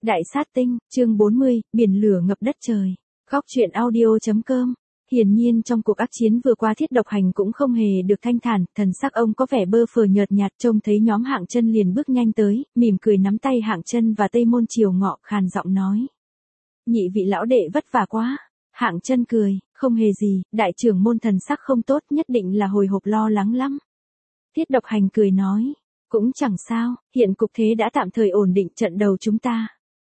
Đại sát tinh, chương 40, biển lửa ngập đất trời. Góc truyện audio.com. Hiển nhiên trong cuộc ác chiến vừa qua Thiết Độc Hành cũng không hề được thanh thản, thần sắc ông có vẻ bơ phờ nhợt nhạt, trông thấy nhóm Hạng Chân liền bước nhanh tới, mỉm cười nắm tay Hạng Chân và Tây Môn Triều Ngọ, khàn giọng nói: "Nhị vị lão đệ vất vả quá." Hạng Chân cười: "Không hề gì, đại trưởng môn thần sắc không tốt, nhất định là hồi hộp lo lắng lắm." Thiết Độc Hành cười nói: "Cũng chẳng sao, hiện cục thế đã tạm thời ổn định, trận đầu chúng ta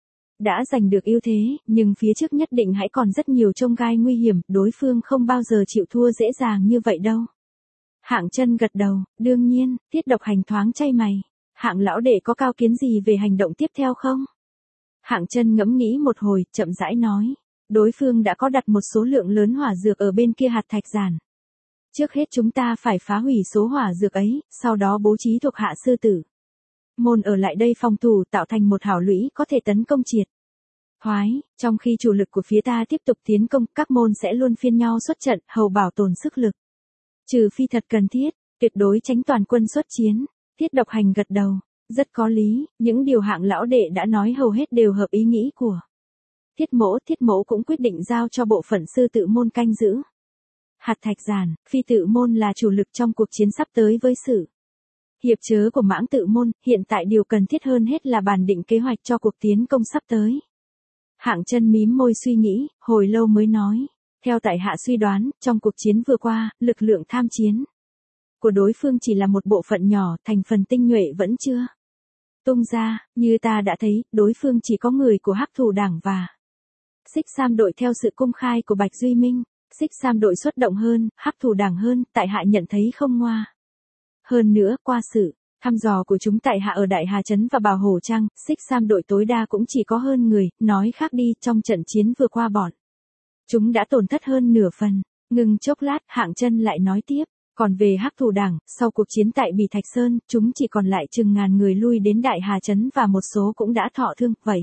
đã giành được ưu thế, nhưng phía trước nhất định hãy còn rất nhiều chông gai nguy hiểm, đối phương không bao giờ chịu thua dễ dàng như vậy đâu." Hạng Chân gật đầu: "Đương nhiên." Thiết Độc Hành thoáng chai mày: "Hạng lão đệ có cao kiến gì về hành động tiếp theo không?" Hạng Chân ngẫm nghĩ một hồi, chậm rãi nói: "Đối phương đã có đặt một số lượng lớn hỏa dược ở bên kia hạt thạch giản. Trước hết chúng ta phải phá hủy số hỏa dược ấy, sau đó bố trí thuộc hạ sư tử môn ở lại đây phòng thủ, tạo thành một hảo lũy có thể tấn công triệt thoái, trong khi chủ lực của phía ta tiếp tục tiến công, các môn sẽ luôn phiên nhau xuất trận, hầu bảo tồn sức lực. Trừ phi thật cần thiết, tuyệt đối tránh toàn quân xuất chiến." Thiết Độc Hành gật đầu: "Rất có lý, những điều Hạng lão đệ đã nói hầu hết đều hợp ý nghĩ của Thiết mỗ cũng quyết định giao cho bộ phận sư tự môn canh giữ hạt thạch giản, phi tự môn là chủ lực trong cuộc chiến sắp tới với sự hiệp chớ của Mãng tự môn, hiện tại điều cần thiết hơn hết là bàn định kế hoạch cho cuộc tiến công sắp tới." Hạng Chân mím môi suy nghĩ, hồi lâu mới nói: "Theo tại hạ suy đoán, trong cuộc chiến vừa qua, lực lượng tham chiến của đối phương chỉ là một bộ phận nhỏ, thành phần tinh nhuệ vẫn chưa tung ra, như ta đã thấy, đối phương chỉ có người của Hắc Thủ Đảng và Xích Sam đội theo sự công khai của Bạch Duy Minh. Xích Sam đội xuất động hơn, Hắc Thủ Đảng hơn, tại hạ nhận thấy không ngoa. Hơn nữa, qua sự thăm dò của chúng tại hạ ở Đại Hà Trấn và Bào Hổ Trang, Xích Sam đội tối đa cũng chỉ có hơn người, nói khác đi, trong trận chiến vừa qua bọn chúng đã tổn thất hơn nửa phần." Ngừng chốc lát, Hạng Chân lại nói tiếp: "Còn về Hắc Thủ Đảng, sau cuộc chiến tại Bỉ Thạch Sơn, chúng chỉ còn lại chừng ngàn người lui đến Đại Hà Trấn và một số cũng đã thọ thương, vậy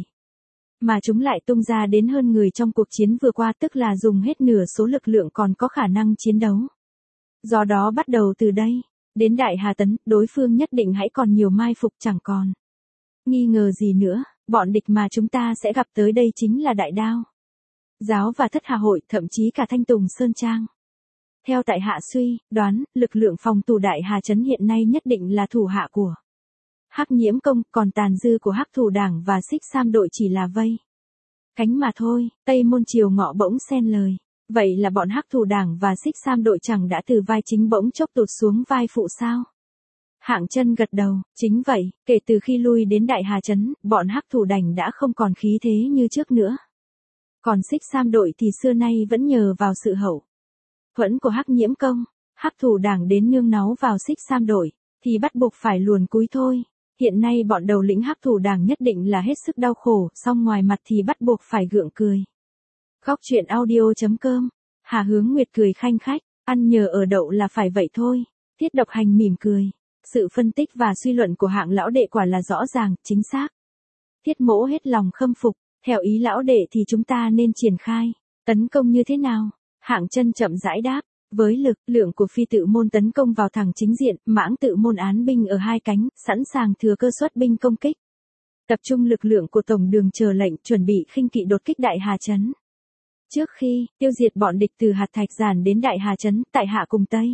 mà chúng lại tung ra đến hơn người trong cuộc chiến vừa qua, tức là dùng hết nửa số lực lượng còn có khả năng chiến đấu. Do đó bắt đầu từ đây đến Đại Hà Tấn, đối phương nhất định hãy còn nhiều mai phục, chẳng còn nghi ngờ gì nữa, bọn địch mà chúng ta sẽ gặp tới đây chính là Đại Đao Giáo và Thất Hà Hội, thậm chí cả Thanh Tùng Sơn Trang. Theo tại hạ suy đoán, lực lượng phòng thủ Đại Hà Trấn hiện nay nhất định là thủ hạ của Hắc Nhiễm Công, còn tàn dư của Hắc Thủ Đảng và Xích Sam đội chỉ là vây cánh mà thôi." Tây Môn Triều Ngọ bỗng xen lời: "Vậy là bọn Hắc Thủ Đảng và Xích Sam đội chẳng đã từ vai chính bỗng chốc tụt xuống vai phụ sao?" Hạng Chân gật đầu: "Chính vậy, kể từ khi lui đến Đại Hà Trấn, bọn Hắc Thủ Đảng đã không còn khí thế như trước nữa. Còn Xích Sam đội thì xưa nay vẫn nhờ vào sự hậu thuẫn của Hắc Nhiễm Công. Hắc Thủ Đảng đến nương náu vào Xích Sam đội thì bắt buộc phải luồn cúi thôi. Hiện nay bọn đầu lĩnh Hắc Thủ Đảng nhất định là hết sức đau khổ, song ngoài mặt thì bắt buộc phải gượng cười." Góc truyện audio.com. Hà Hướng Nguyệt cười khanh khách: "Ăn nhờ ở đậu là phải vậy thôi." Thiết Độc Hành mỉm cười: "Sự phân tích và suy luận của Hạng lão đệ quả là rõ ràng, chính xác. Thiết mỗ hết lòng khâm phục, theo ý lão đệ thì chúng ta nên triển khai tấn công như thế nào?" Hạng Chân chậm rãi đáp: "Với lực lượng của phi tự môn tấn công vào thẳng chính diện, Mãng tự môn án binh ở hai cánh, sẵn sàng thừa cơ xuất binh công kích. Tập trung lực lượng của tổng đường chờ lệnh, chuẩn bị khinh kỵ đột kích Đại Hà Trấn. Trước khi tiêu diệt bọn địch từ hạt thạch giản đến Đại Hà Trấn, tại hạ cùng Tây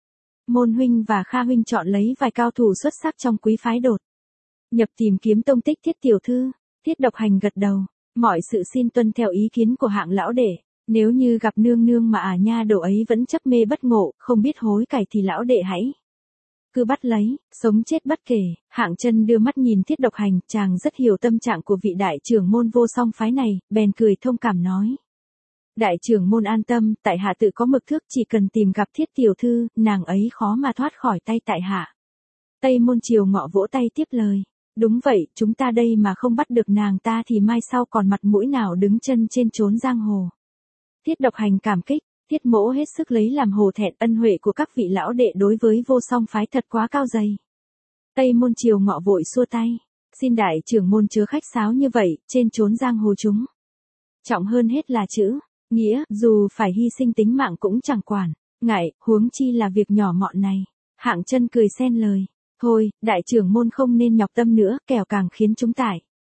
Môn huynh và Kha huynh chọn lấy vài cao thủ xuất sắc trong quý phái đột nhập tìm kiếm tông tích Thiết tiểu thư." Thiết Độc Hành gật đầu: "Mọi sự xin tuân theo ý kiến của Hạng lão đệ. Nếu như gặp nương nương mà nha đầu ấy vẫn chấp mê bất ngộ, không biết hối cải thì lão đệ hãy cứ bắt lấy, sống chết bất kể." Hạng Chân đưa mắt nhìn Thiết Độc Hành, chàng rất hiểu tâm trạng của vị đại trưởng môn vô song phái này, bèn cười thông cảm nói: "Đại trưởng môn an tâm, tại hạ tự có mực thước, chỉ cần tìm gặp Thiết tiểu thư, nàng ấy khó mà thoát khỏi tay tại hạ." Tây Môn Triều Ngọ vỗ tay tiếp lời: "Đúng vậy, chúng ta đây mà không bắt được nàng ta thì mai sau còn mặt mũi nào đứng chân trên chốn giang hồ." Thiết Độc Hành cảm kích: "Thiết mỗ hết sức lấy làm hổ thẹn, ân huệ của các vị lão đệ đối với vô song phái thật quá cao dày." Tây Môn Triều Ngọ vội xua tay: "Xin đại trưởng môn chớ khách sáo như vậy, trên chốn giang hồ chúng trọng hơn hết là chữ nghĩa, dù phải hy sinh tính mạng cũng chẳng quản ngại, huống chi là việc nhỏ mọn này." Hạng Chân cười xen lời: "Thôi, đại trưởng môn không nên nhọc tâm nữa, kẻo càng khiến chúng tải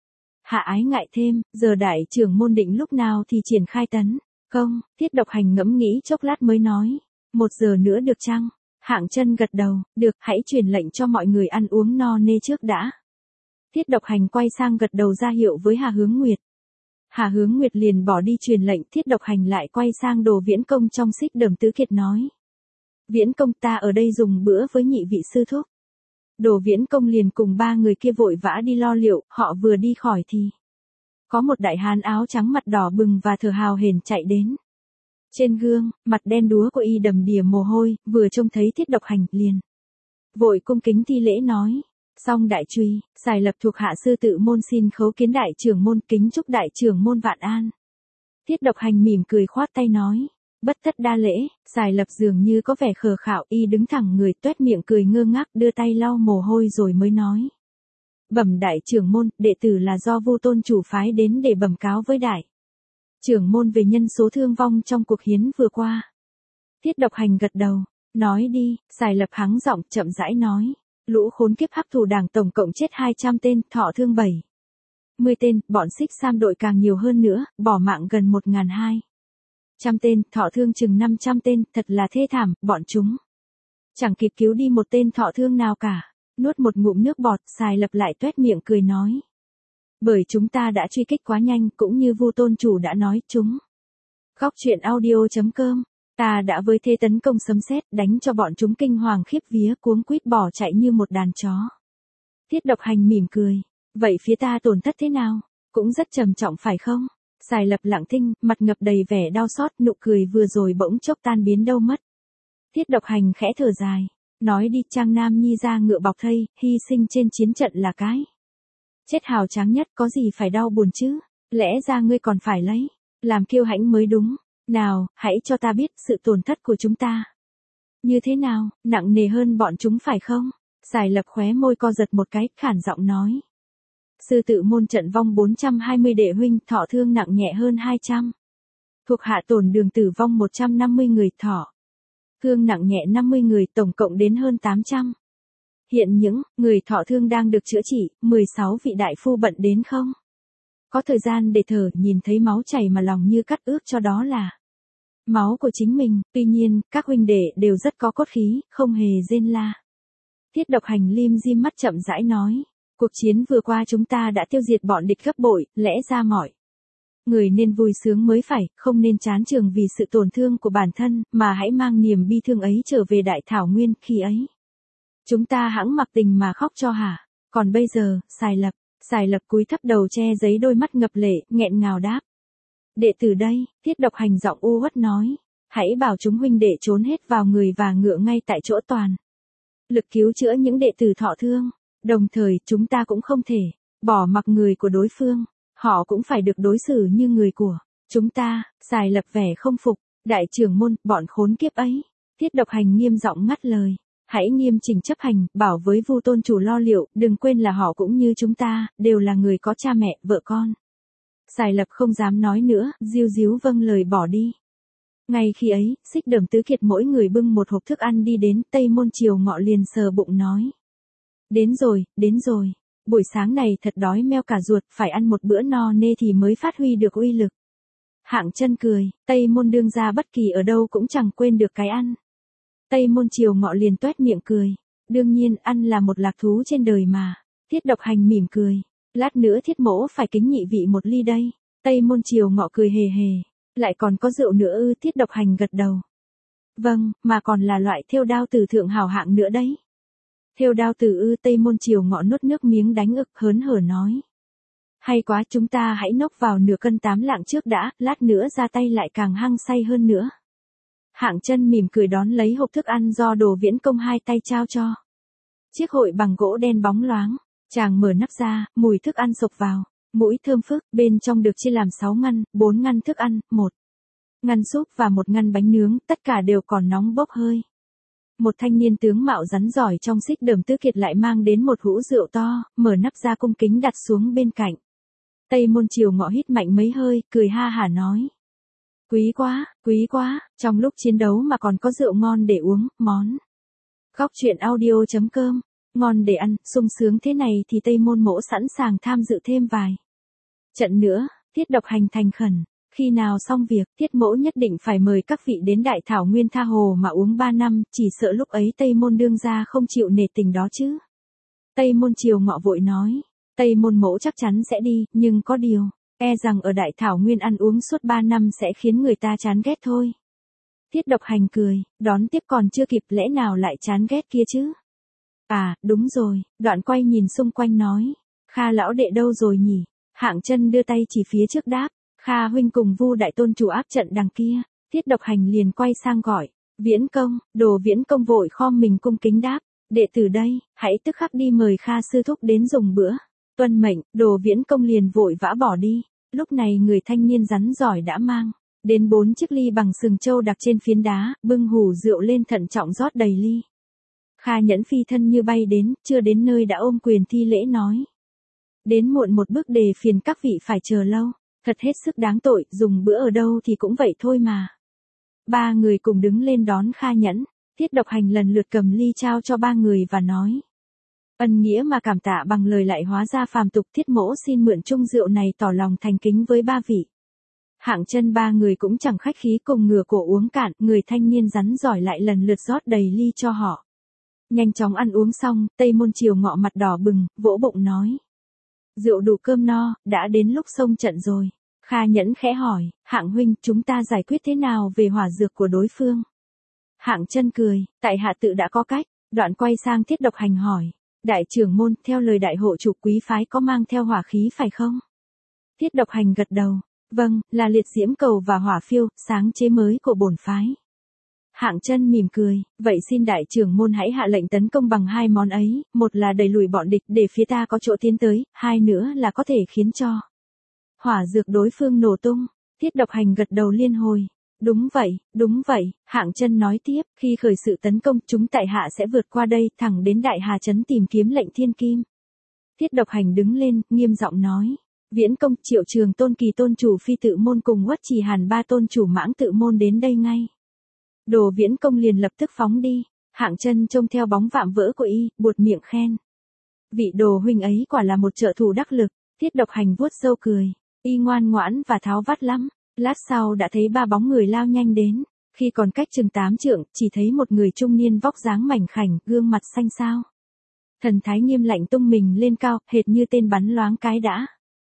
Hạ Ái ngại thêm, giờ đại trưởng môn định lúc nào thì triển khai tấn công, Tiết Độc Hành ngẫm nghĩ chốc lát mới nói. 1 giờ nữa được chăng? Hạng Chân gật đầu, được, hãy truyền lệnh cho mọi người ăn uống no nê trước đã. Tiết Độc Hành quay sang gật đầu ra hiệu với Hà Hướng Nguyệt. Hà Hướng Nguyệt liền bỏ đi truyền lệnh, Tiết Độc Hành lại quay sang Đồ Viễn Công trong Xích Đầm Tứ Kiệt nói. Viễn Công, ta ở đây dùng bữa với nhị vị sư thúc. Đồ Viễn Công liền cùng 3 người kia vội vã đi lo liệu, họ vừa đi khỏi thì có một đại hán áo trắng mặt đỏ bừng và thở hào hển chạy đến. Trên gương, mặt đen đúa của y đầm đìa mồ hôi, vừa trông thấy Tiết Độc Hành liền vội cung kính thi lễ nói. Song đại truy, Sài Lập thuộc hạ sư tự môn xin khấu kiến đại trưởng môn, kính chúc đại trưởng môn vạn an. Tiết Độc Hành mỉm cười khoát tay nói. Bất tất đa lễ. Sài Lập dường như có vẻ khờ khạo, y đứng thẳng người, toét miệng cười ngơ ngác, đưa tay lau mồ hôi rồi mới nói. Bẩm đại trưởng môn, đệ tử là do Vu Tôn chủ phái đến để bẩm cáo với đại trưởng môn về nhân số thương vong trong cuộc hiến vừa qua. Tiết Độc Hành gật đầu. Nói đi. Sài Lập hắng giọng chậm rãi nói. Lũ khốn kiếp Hắc Thù Đảng tổng cộng chết 200 tên, thọ thương 70 tên, bọn Xích Sam đội càng nhiều hơn nữa, bỏ mạng gần 1.200 tên, thọ thương chừng 500 tên, thật là thê thảm, bọn chúng chẳng kịp cứu đi một tên thọ thương nào cả. Nuốt một ngụm nước bọt, Sài Lập lại toét miệng cười nói. Bởi chúng ta đã truy kích quá nhanh, cũng như Vu Tôn chủ đã nói, chúng. Góc truyện audio.com. Ta đã với thế tấn công sấm sét, đánh cho bọn chúng kinh hoàng khiếp vía, cuống quýt bỏ chạy như một đàn chó. Tiết Độc Hành mỉm cười. Vậy phía ta tổn thất thế nào? Cũng rất trầm trọng phải không? Sài Lập lặng thinh, mặt ngập đầy vẻ đau xót, nụ cười vừa rồi bỗng chốc tan biến đâu mất. Tiết Độc Hành khẽ thở dài. Nói đi, Trang Nam Nhi ra ngựa bọc thây, hy sinh trên chiến trận là cái chết hào tráng nhất, có gì phải đau buồn chứ? Lẽ ra ngươi còn phải lấy làm kiêu hãnh mới đúng. Nào, hãy cho ta biết sự tổn thất của chúng ta như thế nào, nặng nề hơn bọn chúng phải không? Sài Lập khóe môi co giật một cái, khản giọng nói. Sư tự môn trận vong 420 đệ huynh, thọ thương nặng nhẹ hơn 200. Thuộc hạ Tổn Đường tử vong 150 người, thọ thương nặng nhẹ 50 người, tổng cộng đến hơn 800. Hiện những người thọ thương đang được chữa trị, 16 vị đại phu bận đến không có thời gian để thở, nhìn thấy máu chảy mà lòng như cắt ước cho đó là máu của chính mình. Tuy nhiên, các huynh đệ đều rất có cốt khí, không hề rên la. Tiết Độc Hành lim dim mắt chậm rãi nói. Cuộc chiến vừa qua chúng ta đã tiêu diệt bọn địch gấp bội, lẽ ra mọi người nên vui sướng mới phải, không nên chán chường vì sự tổn thương của bản thân, mà hãy mang niềm bi thương ấy trở về Đại Thảo Nguyên, khi ấy chúng ta hẵng mặc tình mà khóc cho hả? Còn bây giờ, Sài Lập cúi thấp đầu che giấy, đôi mắt ngập lệ, nghẹn ngào đáp. Đệ tử đây. Tiết Độc Hành giọng u uất nói. Hãy bảo chúng huynh đệ trốn hết vào người và ngựa ngay tại chỗ, toàn lực cứu chữa những đệ tử thọ thương. Đồng thời, chúng ta cũng không thể bỏ mặc người của đối phương. Họ cũng phải được đối xử như người của chúng ta. Sài Lập vẻ không phục. Đại trưởng môn, bọn khốn kiếp ấy. Tiết Độc Hành nghiêm giọng ngắt lời. Hãy nghiêm chỉnh chấp hành, bảo với Vu Tôn chủ lo liệu, đừng quên là họ cũng như chúng ta, đều là người có cha mẹ, vợ con. Sài Lập không dám nói nữa, ríu ríu vâng lời bỏ đi. Ngay khi ấy, Xích Đầm Tứ Kiệt mỗi người bưng một hộp thức ăn đi đến, Tây Môn Triều Ngọ liền sờ bụng nói. Đến rồi, buổi sáng này thật đói meo cả ruột, phải ăn một bữa no nê thì mới phát huy được uy lực. Hạng Chân cười, Tây Môn đương gia bất kỳ ở đâu cũng chẳng quên được cái ăn. Tây Môn Triều Ngọ liền toét miệng cười. Đương nhiên, ăn là một lạc thú trên đời mà. Tiết Độc Hành mỉm cười. Lát nữa Thiết mỗ phải kính nhị vị một ly đây. Tây Môn Triều Ngọ cười hề hề. Lại còn có rượu nữa ư? Tiết Độc Hành gật đầu. Vâng, mà còn là loại thêu đao tử thượng hảo hạng nữa đấy. Thêu đao tử ư? Tây Môn Triều Ngọ nuốt nước miếng đánh ực, hớn hở nói. Hay quá, chúng ta hãy nốc vào nửa cân 8 lạng trước đã, lát nữa ra tay lại càng hăng say hơn nữa. Hạng Chân mỉm cười đón lấy hộp thức ăn do Đồ Viễn Công hai tay trao cho. Chiếc hội bằng gỗ đen bóng loáng. Chàng mở nắp ra, mùi thức ăn xộc vào. Mũi thơm phức, bên trong được chia làm 6 ngăn, 4 ngăn thức ăn, 1 ngăn súp và 1 ngăn bánh nướng, tất cả đều còn nóng bốc hơi. Một thanh niên tướng mạo rắn giỏi trong Xích Đầm Tứ Kiệt lại mang đến một hũ rượu to, mở nắp ra cung kính đặt xuống bên cạnh. Tây Môn Triều Ngọ hít mạnh mấy hơi, cười ha hả nói. Quý quá, trong lúc chiến đấu mà còn có rượu ngon để uống, món. Góc truyện audio.com, ngon để ăn, sung sướng thế này thì Tây Môn mỗ sẵn sàng tham dự thêm vài Trận nữa, Tiết Độc Hành thành khẩn. Khi nào xong việc, Tiết mỗ nhất định phải mời các vị đến Đại Thảo Nguyên tha hồ mà uống 3 năm, chỉ sợ lúc ấy Tây Môn đương gia không chịu nể tình đó chứ. Tây Môn Triều Ngọ vội nói, Tây Môn mỗ chắc chắn sẽ đi, nhưng có điều, e rằng ở Đại Thảo Nguyên ăn uống suốt 3 năm sẽ khiến người ta chán ghét thôi. Tiết Độc Hành cười, đón tiếp còn chưa kịp lẽ nào lại chán ghét kia chứ. À, đúng rồi, Đoạn quay nhìn xung quanh nói, Kha lão đệ đâu rồi nhỉ? Hạng Chân đưa tay chỉ phía trước đáp, Kha huynh cùng Vu đại tôn chủ áp trận đằng kia. Tiết Độc Hành liền quay sang gọi, Viễn Công. Đồ Viễn Công vội khom mình cung kính đáp, đệ tử đây, hãy tức khắc đi mời Kha sư thúc đến dùng bữa. Tuân mệnh. Đồ Viễn Công liền vội vã bỏ đi. Lúc này người thanh niên rắn giỏi đã mang đến 4 chiếc ly bằng sừng trâu đặt trên phiến đá, bưng hủ rượu lên thận trọng rót đầy ly. Kha Nhẫn phi thân như bay đến, chưa đến nơi đã ôm quyền thi lễ nói, đến muộn một bước đề phiền các vị phải chờ lâu, thật hết sức đáng tội, dùng bữa ở đâu thì cũng vậy thôi mà. 3 người cùng đứng lên đón Kha Nhẫn. Tiết Độc Hành lần lượt cầm ly trao cho 3 người và nói, ân nghĩa mà cảm tạ bằng lời lại hóa ra phàm tục. Thiết mỗ xin mượn chung rượu này tỏ lòng thành kính với 3 vị. Hạng Chân 3 người cũng chẳng khách khí cùng ngửa cổ uống cạn, người thanh niên rắn giỏi lại lần lượt rót đầy ly cho họ. Nhanh chóng ăn uống xong, Tây Môn Triều Ngọ mặt đỏ bừng, vỗ bụng nói, rượu đủ cơm no, đã đến lúc xông trận rồi. Kha Nhẫn khẽ hỏi, Hạng huynh, chúng ta giải quyết thế nào về hỏa dược của đối phương? Hạng Chân cười, tại hạ tự đã có cách. Đoạn quay sang Tiết Độc Hành hỏi, đại trưởng môn, theo lời đại hộ chủ quý phái có mang theo hỏa khí phải không? Tiết Độc Hành gật đầu, vâng, là liệt diễm cầu và hỏa phiêu, sáng chế mới của bổn phái. Hạng Chân mỉm cười, vậy xin đại trưởng môn hãy hạ lệnh tấn công bằng 2 món ấy, một là đẩy lùi bọn địch để phía ta có chỗ tiến tới, 2 nữa là có thể khiến cho hỏa dược đối phương nổ tung. Tiết Độc Hành gật đầu liên hồi, đúng vậy. Hạng Chân nói tiếp, khi khởi sự tấn công, chúng tại hạ sẽ vượt qua đây, thẳng đến Đại Hà trấn tìm kiếm lệnh thiên kim. Tiết Độc Hành đứng lên, nghiêm giọng nói, Viễn Công, Triệu Trường tôn kỳ tôn chủ phi tự môn cùng Uất Trì Hàn 3 tôn chủ mãng tự môn đến đây ngay. Đồ Viễn Công liền lập tức phóng đi. Hạng Chân trông theo bóng vạm vỡ của y, buột miệng khen, vị Đồ huynh ấy quả là một trợ thủ đắc lực. Tiết Độc Hành vuốt râu cười, y ngoan ngoãn và tháo vắt lắm. Lát sau đã thấy 3 bóng người lao nhanh đến. Khi còn cách chừng 8 trượng, chỉ thấy một người trung niên vóc dáng mảnh khảnh, gương mặt xanh xao. Thần thái nghiêm lạnh tung mình lên cao, hệt như tên bắn loáng cái đã.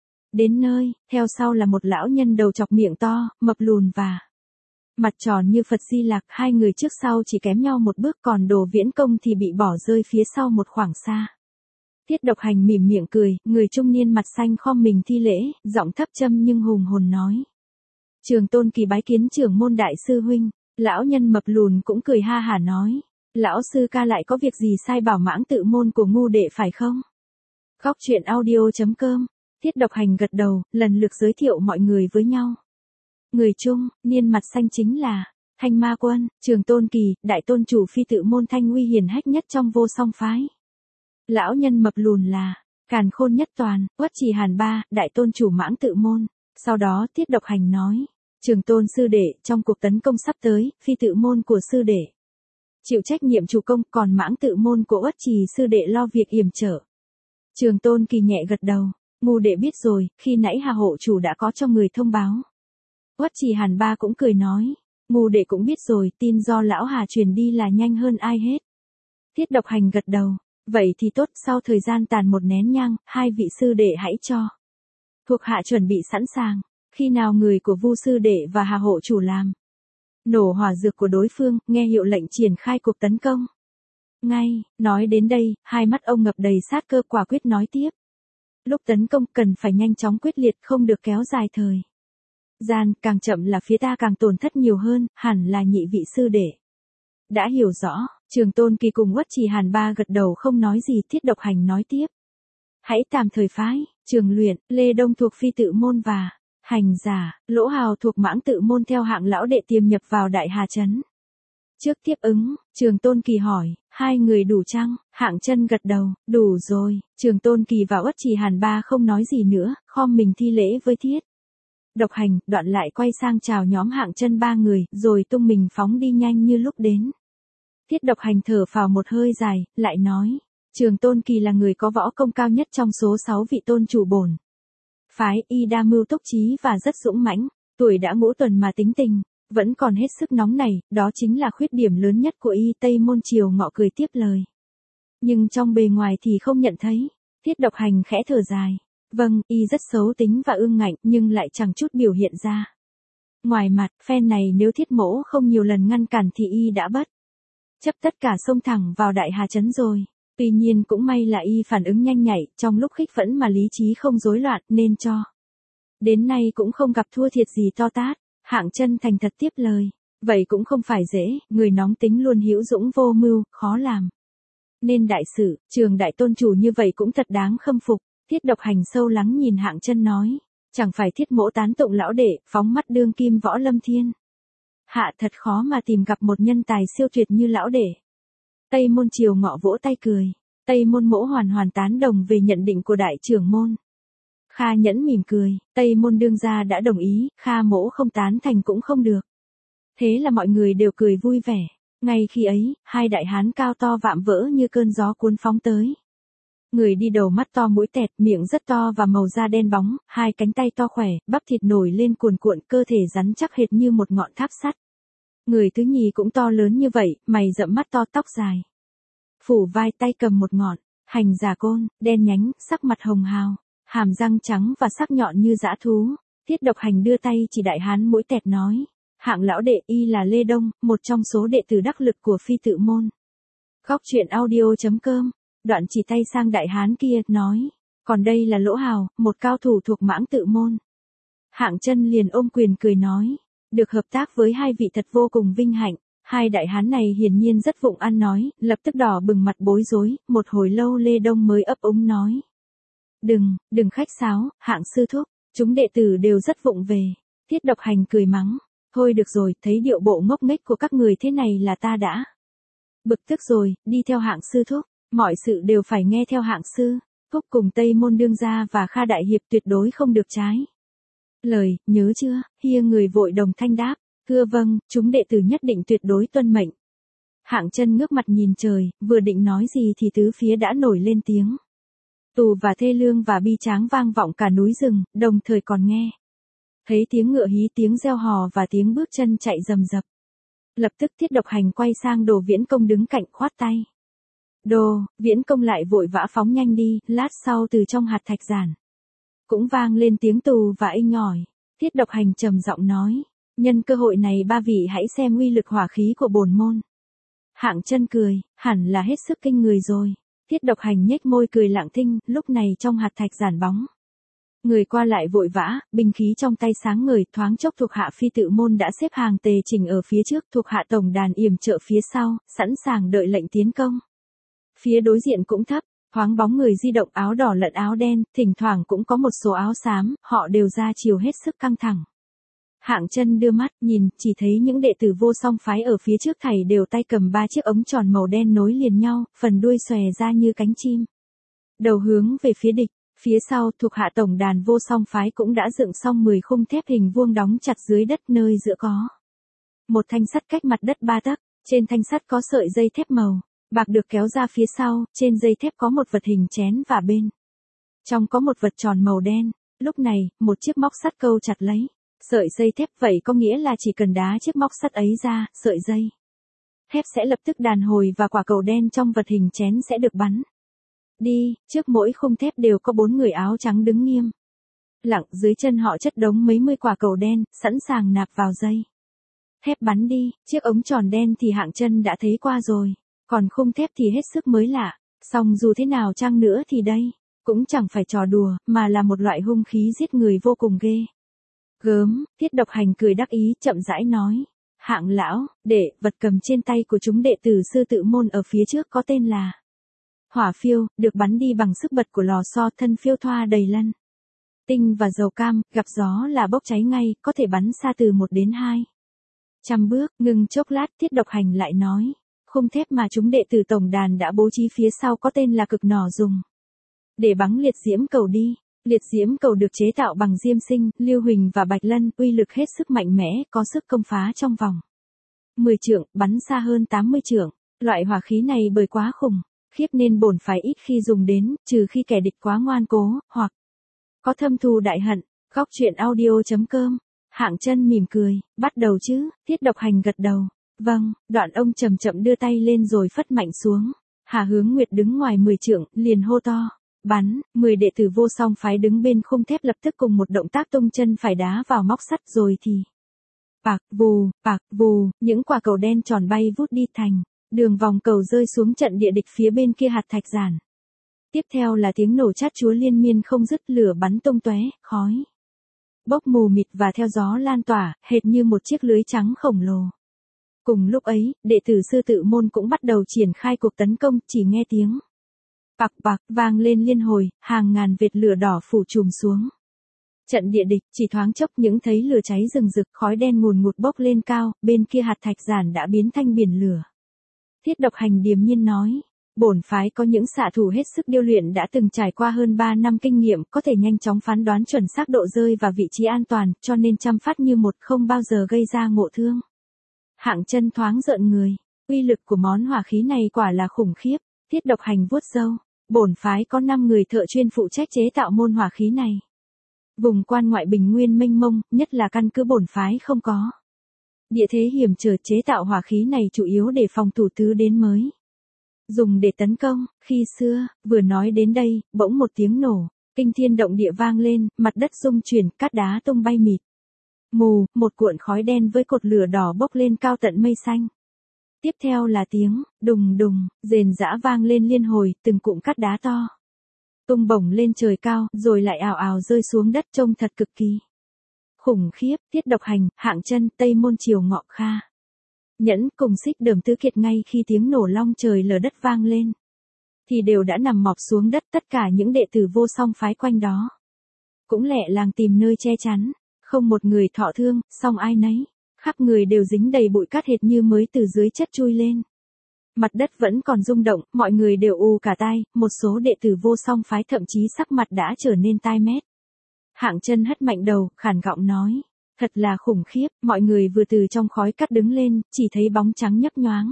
Đến nơi, theo sau là một lão nhân đầu chọc miệng to, mập lùn và mặt tròn như Phật Di Lặc. 2 người trước sau chỉ kém nhau một bước, còn Đồ Viễn Công thì bị bỏ rơi phía sau một khoảng xa. Tiết Độc Hành mỉm miệng cười, người trung niên mặt xanh khom mình thi lễ, giọng thấp châm nhưng hùng hồn nói, Trường Tôn Kỳ bái kiến trưởng môn đại sư huynh. Lão nhân mập lùn cũng cười ha hả nói, lão sư ca lại có việc gì sai bảo mãng tự môn của ngu đệ phải không? Góc truyện audio.com. Tiết Độc Hành gật đầu, lần lượt giới thiệu mọi người với nhau. Người trung niên mặt xanh chính là Thanh Ma Quân, Trường Tôn Kỳ, đại tôn chủ phi tự môn Thanh Uy hiển hách nhất trong vô song phái. Lão nhân mập lùn là Càn Khôn Nhất Toàn, Uất Trì Hàn 3, đại tôn chủ mãng tự môn. Sau đó Tiết Độc Hành nói, Trường Tôn sư đệ, trong cuộc tấn công sắp tới, phi tự môn của sư đệ chịu trách nhiệm chủ công, còn mãng tự môn của Uất Trì sư đệ lo việc yểm trở. Trường Tôn Kỳ nhẹ gật đầu, ngu đệ biết rồi, khi nãy Hà hộ chủ đã có cho người thông báo. Uất Trì Hàn 3 cũng cười nói, ngu đệ cũng biết rồi, tin do lão Hà truyền đi là nhanh hơn ai hết. Tiết Độc Hành gật đầu, vậy thì tốt. Sau thời gian tàn một nén nhang, 2 vị sư đệ hãy cho thuộc hạ chuẩn bị sẵn sàng. Khi nào người của Vu sư đệ và Hà hộ chủ làm nổ hỏa dược của đối phương, nghe hiệu lệnh triển khai cuộc tấn công. Ngay, nói đến đây, 2 mắt ông ngập đầy sát cơ, quả quyết nói tiếp. Lúc tấn công cần phải nhanh chóng quyết liệt, không được kéo dài thời gian, càng chậm là phía ta càng tổn thất nhiều hơn, hẳn là nhị vị sư đệ đã hiểu rõ. Trường Tôn Kỳ cùng Uất Trì Hàn 3 gật đầu không nói gì. Tiết Độc Hành nói tiếp, hãy tạm thời phái Trường Luyện, Lê Đông thuộc phi tự môn và Hành Giả, Lỗ Hào thuộc mãng tự môn theo hạng lão đệ tiềm nhập vào Đại Hà trấn. Trước tiếp ứng, Trường Tôn Kỳ hỏi, 2 người đủ chăng? Hạng Chân gật đầu, đủ rồi. Trường Tôn Kỳ và Uất Trì Hàn 3 không nói gì nữa, khom mình thi lễ với Tiết Độc Hành. Đoạn lại quay sang chào nhóm Hạng Chân 3 người, rồi tung mình phóng đi nhanh như lúc đến. Tiết Độc Hành thở phào một hơi dài, lại nói, Trường Tôn Kỳ là người có võ công cao nhất trong số 6 vị tôn chủ bổn phái, y đa mưu túc trí và rất dũng mãnh, tuổi đã ngũ tuần mà tính tình, vẫn còn hết sức nóng nảy, đó chính là khuyết điểm lớn nhất của y. Tây Môn Triều Ngọ cười tiếp lời. Nhưng trong bề ngoài thì không nhận thấy. Tiết Độc Hành khẽ thở dài. Vâng, y rất xấu tính và ương ngạnh nhưng lại chẳng chút biểu hiện ra. Ngoài mặt, phen này nếu Thiết Mỗ không nhiều lần ngăn cản thì y đã bất chấp tất cả xông thẳng vào Đại Hà Trấn rồi. Tuy nhiên cũng may là y phản ứng nhanh nhạy, trong lúc khích phẫn mà lý trí không rối loạn nên cho. Đến nay cũng không gặp thua thiệt gì to tát. Hạng Chân thành thật tiếp lời. Vậy cũng không phải dễ, người nóng tính luôn hữu dũng vô mưu, khó làm. Nên đại sự, Trường đại tôn chủ như vậy cũng thật đáng khâm phục. Tiết Độc Hành sâu lắng nhìn Hạng Chân nói. Chẳng phải Thiết Mỗ tán tụng lão đệ, phóng mắt đương kim võ lâm thiên. Hạ thật khó mà tìm gặp một nhân tài siêu tuyệt như lão đệ. Tây Môn Triều Ngọ vỗ tay cười. Tây Môn Mỗ hoàn tán đồng về nhận định của đại trưởng môn. Kha Nhẫn mỉm cười, Tây Môn đương gia đã đồng ý, Kha Mỗ không tán thành cũng không được. Thế là mọi người đều cười vui vẻ. Ngay khi ấy, hai đại hán cao to vạm vỡ như cơn gió cuốn phóng tới. Người đi đầu mắt to mũi tẹt, miệng rất to và màu da đen bóng, hai cánh tay to khỏe, bắp thịt nổi lên cuồn cuộn, cơ thể rắn chắc hệt như một ngọn tháp sắt. Người thứ nhì cũng to lớn như vậy, mày rậm mắt to tóc dài. Phủ vai tay cầm một ngọn, hành giả côn, đen nhánh, sắc mặt hồng hào, hàm răng trắng và sắc nhọn như dã thú. Tiết Độc Hành đưa tay chỉ đại hán mũi tẹt nói. Hạng lão đệ y là Lê Đông, một trong số đệ tử đắc lực của Phi Tự Môn. Góc truyện audio.com. Đoạn chỉ tay sang đại hán kia, nói. Còn đây là Lỗ Hào, một cao thủ thuộc Mãng Tự Môn. Hạng Chân liền ôm quyền cười nói. Được hợp tác với hai vị thật vô cùng vinh hạnh. Hai đại hán này hiển nhiên rất vụng ăn nói, lập tức đỏ bừng mặt bối rối, một hồi lâu Lê Đông mới ấp úng nói. Đừng khách sáo, Hạng sư thúc, chúng đệ tử đều rất vụng về. Tiết Độc Hành cười mắng. Thôi được rồi, thấy điệu bộ ngốc nghếch của các người thế này là ta đã bực tức rồi, đi theo Hạng sư thúc, mọi sự đều phải nghe theo Hạng sư thúc. Cùng Tây Môn đương gia và Kha đại hiệp tuyệt đối không được trái lời, nhớ chưa? Hia người vội đồng thanh đáp. Thưa vâng, chúng đệ tử nhất định tuyệt đối tuân mệnh. Hạng Chân ngước mặt nhìn trời, vừa định nói gì thì tứ phía đã nổi lên tiếng tù và thê lương và bi tráng vang vọng cả núi rừng, đồng thời còn nghe thấy tiếng ngựa hí, tiếng reo hò và tiếng bước chân chạy rầm rập. Lập tức Tiết Độc Hành quay sang Đồ Viễn Công đứng cạnh khoát tay. Đồ Viễn Công lại vội vã phóng nhanh đi, lát sau từ trong hạt thạch giản cũng vang lên tiếng tù và inh ỏi. Tiết Độc Hành trầm giọng nói. Nhân cơ hội này ba vị hãy xem uy lực hỏa khí của bổn môn. Hạng Chân cười, hẳn là hết sức kinh người rồi. Tiết Độc Hành nhếch môi cười lặng thinh, lúc này trong hạt thạch giản bóng người qua lại vội vã, binh khí trong tay sáng ngời, thoáng chốc thuộc hạ Phi Tự Môn đã xếp hàng tề chỉnh ở phía trước, thuộc hạ tổng đàn yểm trợ phía sau, sẵn sàng đợi lệnh tiến công. Phía đối diện cũng thấp, thoáng bóng người di động, áo đỏ lẫn áo đen, thỉnh thoảng cũng có một số áo xám, họ đều ra chiều hết sức căng thẳng. Hạng Chân đưa mắt nhìn, chỉ thấy những đệ tử Vô Song phái ở phía trước thảy đều tay cầm 3 chiếc ống tròn màu đen nối liền nhau, phần đuôi xòe ra như cánh chim. Đầu hướng về phía địch. Phía sau, thuộc hạ tổng đàn Vô Song phái cũng đã dựng xong 10 khung thép hình vuông đóng chặt dưới đất, nơi giữa có một thanh sắt cách mặt đất 3 tấc, trên thanh sắt có sợi dây thép màu bạc được kéo ra phía sau, trên dây thép có một vật hình chén và bên trong có một vật tròn màu đen. Lúc này, một chiếc móc sắt câu chặt lấy sợi dây thép, vậy có nghĩa là chỉ cần đá chiếc móc sắt ấy ra, sợi dây thép sẽ lập tức đàn hồi và quả cầu đen trong vật hình chén sẽ được bắn đi. Trước mỗi khung thép đều có 4 người áo trắng đứng nghiêm lặng, dưới chân họ chất đống mấy mươi quả cầu đen, sẵn sàng nạp vào dây thép bắn đi. Chiếc ống tròn đen thì Hạng Chân đã thấy qua rồi, còn khung thép thì hết sức mới lạ. Song dù thế nào chăng nữa thì đây cũng chẳng phải trò đùa, mà là một loại hung khí giết người vô cùng ghê gớm. Tiết Độc Hành cười đắc ý, chậm rãi nói. Hạng lão, vật cầm trên tay của chúng đệ tử Sư Tự Môn ở phía trước có tên là hỏa phiêu, được bắn đi bằng sức bật của lò xo, thân phiêu thoa đầy lân tinh và dầu cam, gặp gió là bốc cháy ngay, có thể bắn xa từ 1 đến 200 bước. Ngừng chốc lát, Tiết Độc Hành lại nói. Khung thép mà chúng đệ tử tổng đàn đã bố trí phía sau có tên là cực nỏ, dùng để bắn liệt diễm cầu đi. Liệt diễm cầu được chế tạo bằng diêm sinh, lưu huỳnh và bạch lân, uy lực hết sức mạnh mẽ, có sức công phá trong vòng 10 trượng, bắn xa hơn 80 trượng. Loại hỏa khí này bởi quá khủng khiếp nên bổn phái ít khi dùng đến, trừ khi kẻ địch quá ngoan cố, hoặc có thâm thù đại hận. Góc truyện audio.com. Hạng Chân mỉm cười, bắt đầu chứ, Tiết Độc Hành gật đầu. Vâng, đoạn ông chậm chậm đưa tay lên rồi phất mạnh xuống. Hà Hướng Nguyệt đứng ngoài 10 trượng, liền hô to. Bắn, 10 đệ tử Vô Song phái đứng bên khung thép lập tức cùng một động tác tung chân phải đá vào móc sắt rồi thì. Bạc vù, những quả cầu đen tròn bay vút đi thành. Đường vòng cầu rơi xuống trận địa địch phía bên kia hạt thạch giản. Tiếp theo là tiếng nổ chát chúa liên miên không dứt, lửa bắn tung tóe, khói bốc mù mịt và theo gió lan tỏa, hệt như một chiếc lưới trắng khổng lồ. Cùng lúc ấy, đệ tử Sư Tự Môn cũng bắt đầu triển khai cuộc tấn công, chỉ nghe tiếng bạc vang lên liên hồi, hàng ngàn vệt lửa đỏ phủ trùm xuống. Trận địa địch chỉ thoáng chốc những thấy lửa cháy rừng rực, khói đen ngùn ngụt bốc lên cao, bên kia hạt thạch giản đã biến thành biển lửa. Tiết Độc Hành điềm nhiên nói, bổn phái có những xạ thủ hết sức điêu luyện đã từng trải qua hơn 3 năm kinh nghiệm, có thể nhanh chóng phán đoán chuẩn xác độ rơi và vị trí an toàn, cho nên trăm phát như một không bao giờ gây ra ngộ thương. Hạng Chân thoáng rợn người, uy lực của món hỏa khí này quả là khủng khiếp. Tiết Độc Hành vuốt râu, bổn phái có 5 người thợ chuyên phụ trách chế tạo môn hỏa khí này. Vùng quan ngoại bình nguyên mênh mông, nhất là căn cứ bổn phái không có. Địa thế hiểm trở, chế tạo hỏa khí này chủ yếu để phòng thủ tứ đến mới dùng để tấn công. Khi xưa, vừa nói đến đây, bỗng một tiếng nổ, kinh thiên động địa vang lên, mặt đất rung chuyển, cát đá tung bay mịt. Mù, một cuộn khói đen với cột lửa đỏ bốc lên cao tận mây xanh. Tiếp theo là tiếng đùng đùng, rền rã vang lên liên hồi, từng cụm cát đá to tung bổng lên trời cao, rồi lại ào ào rơi xuống đất, trông thật cực kỳ khủng khiếp. Tiết Độc Hành, Hạng Chân, Tây Môn Triều Ngọ Kha, Nhẫn cùng Xích Đờm Tứ Kiệt ngay khi tiếng nổ long trời lở đất vang lên, thì đều đã nằm mọp xuống đất. Tất cả những đệ tử Vô Song phái quanh đó cũng lẹ làng tìm nơi che chắn, không một người thọ thương, song ai nấy khắp người đều dính đầy bụi cát hệt như mới từ dưới chất chui lên. Mặt đất vẫn còn rung động, mọi người đều ù cả tai, một số đệ tử Vô Song phái thậm chí sắc mặt đã trở nên tai mét. Hạng Chân hất mạnh đầu, khàn giọng nói, thật là khủng khiếp. Mọi người vừa từ trong khói cát đứng lên, chỉ thấy bóng trắng nhấp nhoáng.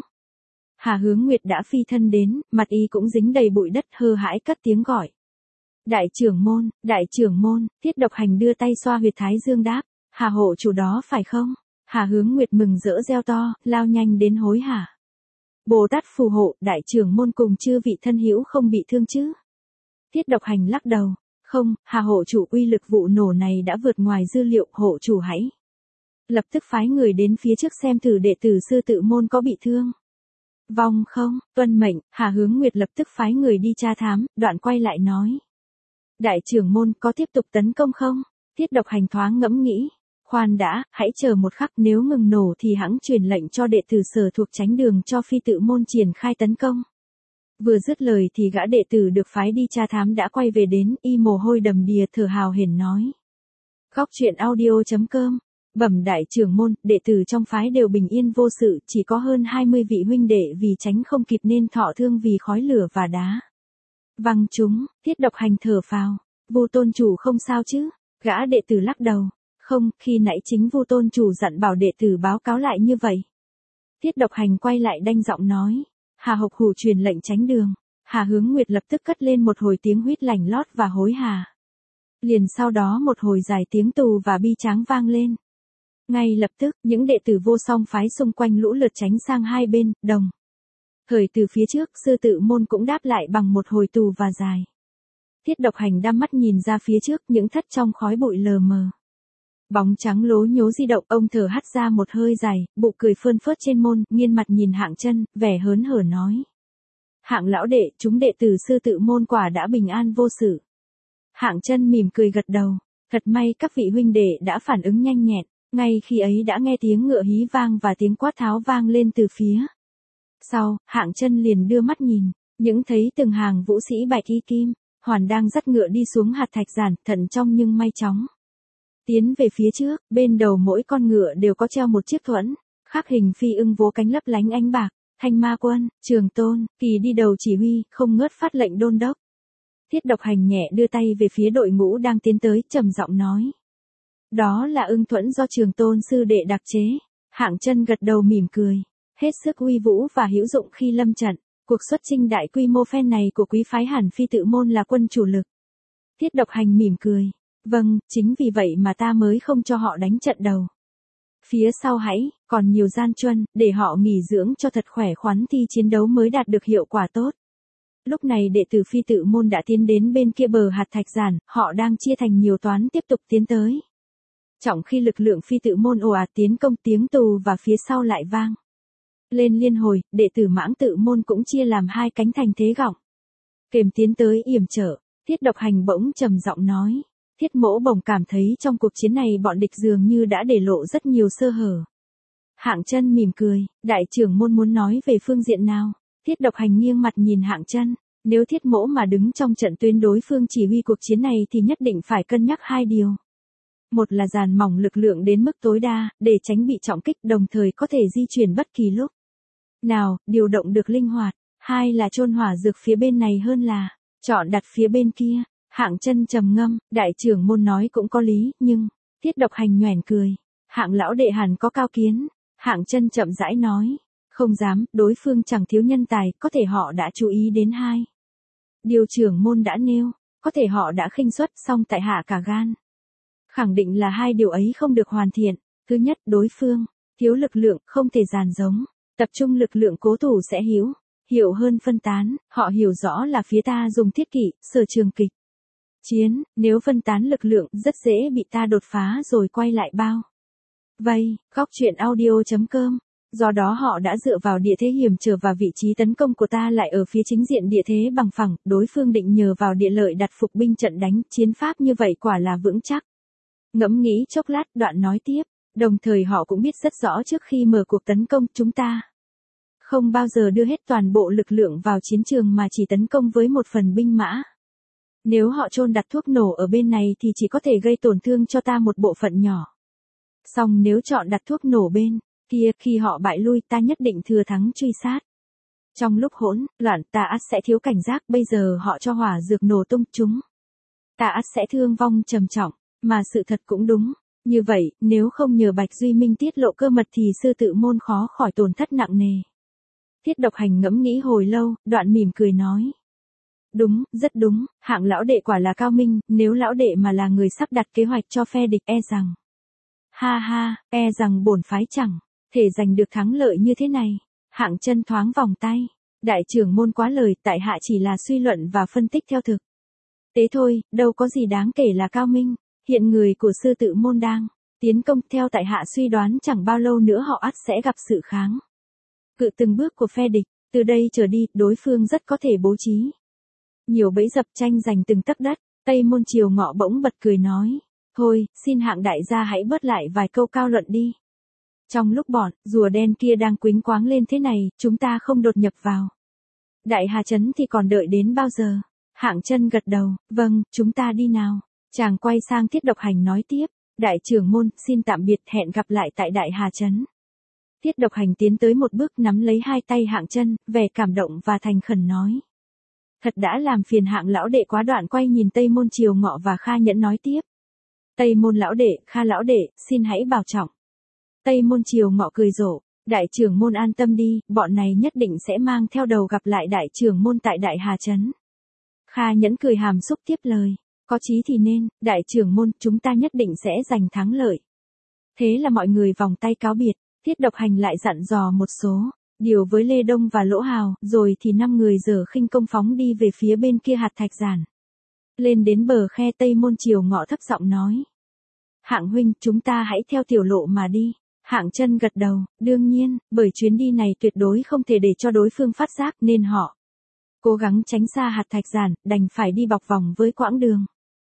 Hà Hướng Nguyệt đã phi thân đến, mặt y cũng dính đầy bụi đất, hơ hãi cất tiếng gọi. Đại trưởng môn, Tiết Độc Hành đưa tay xoa huyệt thái dương đáp, Hà hộ chủ đó phải không? Hà Hướng Nguyệt mừng rỡ reo to, lao nhanh đến hối hả. Bồ Tát phù hộ, đại trưởng môn cùng chư vị thân hữu không bị thương chứ? Tiết Độc Hành lắc đầu, không, Hà hộ chủ, uy lực vụ nổ này đã vượt ngoài dư liệu, hộ chủ hãy lập tức phái người đến phía trước xem thử đệ tử Sư Tự Môn có bị thương vong không. Tuân mệnh. Hà Hướng Nguyệt lập tức phái người đi tra thám, đoạn quay lại nói. Đại trưởng môn có tiếp tục tấn công không? Tiết Độc Hành thoáng ngẫm nghĩ. Khoan đã, hãy chờ một khắc, nếu ngừng nổ thì hãng truyền lệnh cho đệ tử sở thuộc tránh đường cho Phi Tự Môn triển khai tấn công. Vừa dứt lời thì gã đệ tử được phái đi tra thám đã quay về đến, y mồ hôi đầm đìa thở hào hển nói. Góc truyện audio.com. Bẩm đại trưởng môn, đệ tử trong phái đều bình yên vô sự, chỉ có hơn 20 vị huynh đệ vì tránh không kịp nên thọ thương vì khói lửa và đá văng chúng. Tiết Độc Hành thở phào, Vu tôn chủ không sao chứ? Gã đệ tử lắc đầu, không, khi nãy chính Vu tôn chủ dặn bảo đệ tử báo cáo lại như vậy. Tiết Độc Hành quay lại đanh giọng nói, Hà Hộc Hủ truyền lệnh tránh đường. Hà Hướng Nguyệt lập tức cất lên một hồi tiếng huýt lành lót và hối hả. Liền sau đó một hồi dài tiếng tù và bi tráng vang lên. Ngay lập tức, những đệ tử Vô Song phái xung quanh lũ lượt tránh sang hai bên, đồng thời từ phía trước, Sư Tự Môn cũng đáp lại bằng một hồi tù và dài. Tiết Độc Hành đăm mắt nhìn ra phía trước, những thất trong khói bụi lờ mờ. Bóng trắng lố nhố di động, ông thở hắt ra một hơi dài, bụ cười phơn phớt trên môn, nghiêng mặt nhìn Hạng Chân, vẻ hớn hở nói. Hạng lão đệ, chúng đệ tử Sư Tự Môn quả đã bình an vô sự. Hạng Chân mỉm cười gật đầu, thật may các vị huynh đệ đã phản ứng nhanh nhẹn. Ngay khi ấy đã nghe tiếng ngựa hí vang và tiếng quát tháo vang lên từ phía sau. Hạng Chân liền đưa mắt nhìn, những thấy từng hàng vũ sĩ bạch y kim hoàn đang dắt ngựa đi xuống hạt thạch giản, thận trọng nhưng may chóng tiến về phía trước. Bên đầu mỗi con ngựa đều có treo một chiếc thuẫn khắc hình phi ưng vỗ cánh lấp lánh ánh bạc. Thanh Ma Quân, Trường Tôn, Kỳ đi đầu chỉ huy, không ngớt phát lệnh đôn đốc. Tiết Độc Hành nhẹ đưa tay về phía đội ngũ đang tiến tới, trầm giọng nói. Đó là ưng thuẫn do Trường Tôn sư đệ đặc chế. Hạng Chân gật đầu mỉm cười, hết sức uy vũ và hữu dụng khi lâm trận. Cuộc xuất chinh đại quy mô phen này của quý phái Hàn Phi Tự Môn là quân chủ lực. Tiết Độc Hành mỉm cười, Vâng, chính vì vậy mà ta mới không cho họ đánh trận đầu. Phía sau hãy, còn nhiều gian truân, để họ nghỉ dưỡng cho thật khỏe khoắn thì chiến đấu mới đạt được hiệu quả tốt. Lúc này đệ tử Phi Tự Môn đã tiến đến bên kia bờ hạt thạch giản, họ đang chia thành nhiều toán tiếp tục tiến tới. Trọng khi lực lượng Phi Tự Môn ồ ạt tiến công, tiếng tù và phía sau lại vang lên liên hồi, đệ tử Mãng Tự Môn cũng chia làm hai cánh thành thế gọng. Kềm tiến tới yểm trở, Thiết Độc Hành bỗng trầm giọng nói. Thiết Mỗ bỗng cảm thấy trong cuộc chiến này bọn địch dường như đã để lộ rất nhiều sơ hở. Hạng Chân mỉm cười, đại trưởng môn muốn nói về phương diện nào? Thiết Độc Hành nghiêng mặt nhìn Hạng Chân, nếu Thiết Mỗ mà đứng trong trận tuyến đối phương chỉ huy cuộc chiến này thì nhất định phải cân nhắc hai điều. Một là dàn mỏng lực lượng đến mức tối đa, để tránh bị trọng kích, đồng thời có thể di chuyển bất kỳ lúc nào, điều động được linh hoạt. Hai là chôn hỏa dược phía bên này hơn là chọn đặt phía bên kia. Hạng Chân trầm ngâm, đại trưởng môn nói cũng có lý, nhưng Thiết Độc Hành nhoẻn cười. Hạng lão đệ hẳn có cao kiến. Hạng Chân chậm rãi nói, không dám, đối phương chẳng thiếu nhân tài, có thể họ đã chú ý đến hai điều trưởng môn đã nêu, có thể họ đã khinh suất, song tại hạ cả gan khẳng định là hai điều ấy không được hoàn thiện. Thứ nhất, đối phương thiếu lực lượng, không thể dàn giống, tập trung lực lượng cố thủ sẽ hiểu hơn phân tán. Họ hiểu rõ là phía ta dùng thiết kỵ, sở trường kịch chiến, nếu phân tán lực lượng rất dễ bị ta đột phá rồi quay lại bao vây. Góc truyện audio.com. Do đó họ đã dựa vào địa thế hiểm trở và vị trí tấn công của ta lại ở phía chính diện địa thế bằng phẳng, đối phương định nhờ vào địa lợi đặt phục binh trận đánh, chiến pháp như vậy quả là vững chắc. Ngẫm nghĩ chốc lát, đoạn nói tiếp, đồng thời họ cũng biết rất rõ trước khi mở cuộc tấn công, chúng ta không bao giờ đưa hết toàn bộ lực lượng vào chiến trường mà chỉ tấn công với một phần binh mã. Nếu họ chôn đặt thuốc nổ ở bên này thì chỉ có thể gây tổn thương cho ta một bộ phận nhỏ. Song nếu chọn đặt thuốc nổ bên kia, khi họ bại lui ta nhất định thừa thắng truy sát. Trong lúc hỗn loạn ta ắt sẽ thiếu cảnh giác, bây giờ họ cho hỏa dược nổ tung chúng ta ắt sẽ thương vong trầm trọng, mà sự thật cũng đúng. Như vậy, nếu không nhờ Bạch Duy Minh tiết lộ cơ mật thì Sư Tự Môn khó khỏi tổn thất nặng nề. Thiết Độc Hành ngẫm nghĩ hồi lâu, đoạn mỉm cười nói. Đúng, rất đúng, Hạng lão đệ quả là cao minh, nếu lão đệ mà là người sắp đặt kế hoạch cho phe địch rằng. Ha ha, rằng bổn phái chẳng thể giành được thắng lợi như thế này. Hạng Chân thoáng vòng tay. Đại trưởng môn quá lời, tại hạ chỉ là suy luận và phân tích theo thực tế thôi, đâu có gì đáng kể là cao minh. Hiện người của Sư Tự Môn đang tiến công, theo tại hạ suy đoán chẳng bao lâu nữa họ ắt sẽ gặp sự kháng cự từng bước của phe địch. Từ đây trở đi, đối phương rất có thể bố trí nhiều bẫy dập tranh giành từng tấc đất. Tây Môn Triều Ngọ bỗng bật cười nói, thôi, xin Hạng đại gia hãy bớt lại vài câu cao luận đi. Trong lúc bọn rùa đen kia đang quýnh quáng lên thế này, chúng ta không đột nhập vào Đại Hà Trấn thì còn đợi đến bao giờ? Hạng Chân gật đầu, vâng, chúng ta đi nào. Chàng quay sang Thiết Độc Hành nói tiếp, đại trưởng môn, xin tạm biệt, hẹn gặp lại tại Đại Hà Trấn. Thiết Độc Hành tiến tới một bước nắm lấy hai tay Hạng Chân, vẻ cảm động và thành khẩn nói. Thật đã làm phiền Hạng lão đệ quá. Đoạn quay nhìn Tây Môn Triều Ngọ và Kha Nhẫn nói tiếp. Tây Môn lão đệ, Kha lão đệ, xin hãy bảo trọng. Tây Môn Triều Ngọ cười rộ, đại trưởng môn an tâm đi, bọn này nhất định sẽ mang theo đầu gặp lại đại trưởng môn tại Đại Hà Trấn. Kha Nhẫn cười hàm xúc tiếp lời. Có chí thì nên, đại trưởng môn, chúng ta nhất định sẽ giành thắng lợi. Thế là mọi người vòng tay cáo biệt. Thiết Độc Hành lại dặn dò một số điều với Lê Đông và Lỗ Hào, rồi thì 5 người giở khinh công phóng đi về phía bên kia hạt thạch giản. Lên đến bờ khe, Tây Môn Triều Ngọ thấp giọng nói. Hạng huynh, chúng ta hãy theo tiểu lộ mà đi. Hạng Chân gật đầu, đương nhiên, bởi chuyến đi này tuyệt đối không thể để cho đối phương phát giác nên họ cố gắng tránh xa hạt thạch giản, đành phải đi bọc vòng với quãng đường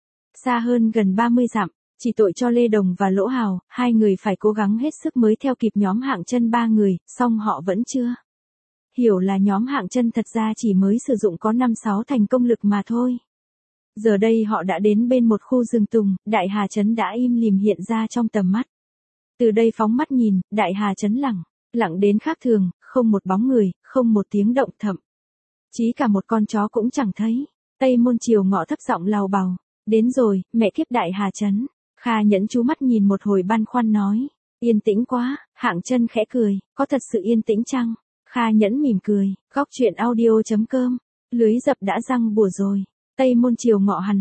xa hơn gần 30 dặm. Chỉ tội cho Lê Đồng và Lỗ Hào, hai người phải cố gắng hết sức mới theo kịp nhóm Hạng Chân 3 người, song họ vẫn chưa hiểu là nhóm Hạng Chân thật ra chỉ mới sử dụng có 5-6 thành công lực mà thôi. Giờ đây họ đã đến bên một khu rừng tùng, Đại Hà Trấn đã im lìm hiện ra trong tầm mắt. Từ đây phóng mắt nhìn, Đại Hà Trấn lặng đến khác thường, không một bóng người, không một tiếng động, thậm chí cả một con chó cũng chẳng thấy. Tây Môn Triều Ngọ thấp giọng lào bào, đến rồi, mẹ kiếp Đại Hà Trấn. Kha Nhẫn chú mắt nhìn một hồi băn khoăn nói, yên tĩnh quá. Hạng Chân khẽ cười, có thật sự yên tĩnh chăng? Kha Nhẫn mỉm cười, góc truyện audio.com, lưới dập đã răng bùa rồi. Tây Môn Triều Ngọ hằn học,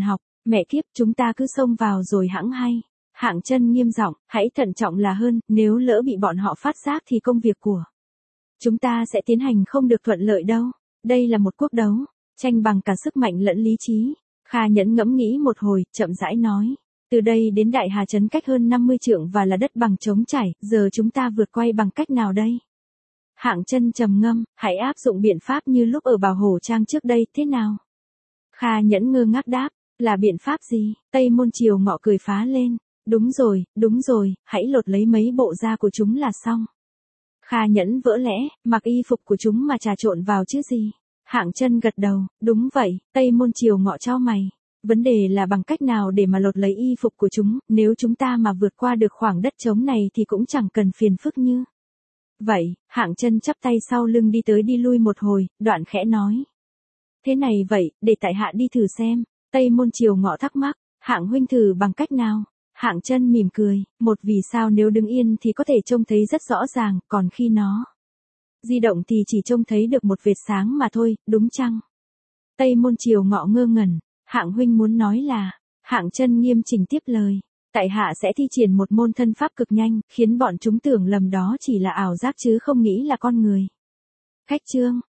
Mẹ kiếp, chúng ta cứ xông vào rồi hẵng hay. Hạng Chân nghiêm giọng, hãy thận trọng là hơn, nếu lỡ bị bọn họ phát giác thì công việc của chúng ta sẽ tiến hành không được thuận lợi đâu. Đây là một cuộc đấu, tranh bằng cả sức mạnh lẫn lý trí. Kha Nhẫn ngẫm nghĩ một hồi, chậm rãi nói. Từ đây đến Đại Hà Trấn cách hơn 50 trượng và là đất bằng trống trải, giờ chúng ta vượt qua bằng cách nào đây? Hạng Chân trầm ngâm, hãy áp dụng biện pháp như lúc ở Bảo Hổ Trang trước đây, thế nào? Kha Nhẫn ngơ ngác đáp, là biện pháp gì? Tây Môn Triều Ngọ cười phá lên. Đúng rồi, hãy lột lấy mấy bộ da của chúng là xong. Kha Nhẫn vỡ lẽ, mặc y phục của chúng mà trà trộn vào chứ gì? Hạng Chân gật đầu, đúng vậy. Tây Môn Triều Ngọ chau mày. Vấn đề là bằng cách nào để mà lột lấy y phục của chúng, nếu chúng ta mà vượt qua được khoảng đất trống này thì cũng chẳng cần phiền phức như vậy. Hạng Chân chắp tay sau lưng đi tới đi lui một hồi, đoạn khẽ nói. Thế này vậy, để tại hạ đi thử xem. Tây Môn Triều Ngọ thắc mắc, Hạng huynh thử bằng cách nào? Hạng Chân mỉm cười, một vì sao nếu đứng yên thì có thể trông thấy rất rõ ràng, còn khi nó di động thì chỉ trông thấy được một vệt sáng mà thôi, đúng chăng? Tây Môn Triều Ngọ ngơ ngẩn, Hạng huynh muốn nói là, Hạng Chân nghiêm chỉnh tiếp lời, tại hạ sẽ thi triển một môn thân pháp cực nhanh, khiến bọn chúng tưởng lầm đó chỉ là ảo giác chứ không nghĩ là con người. Khách chương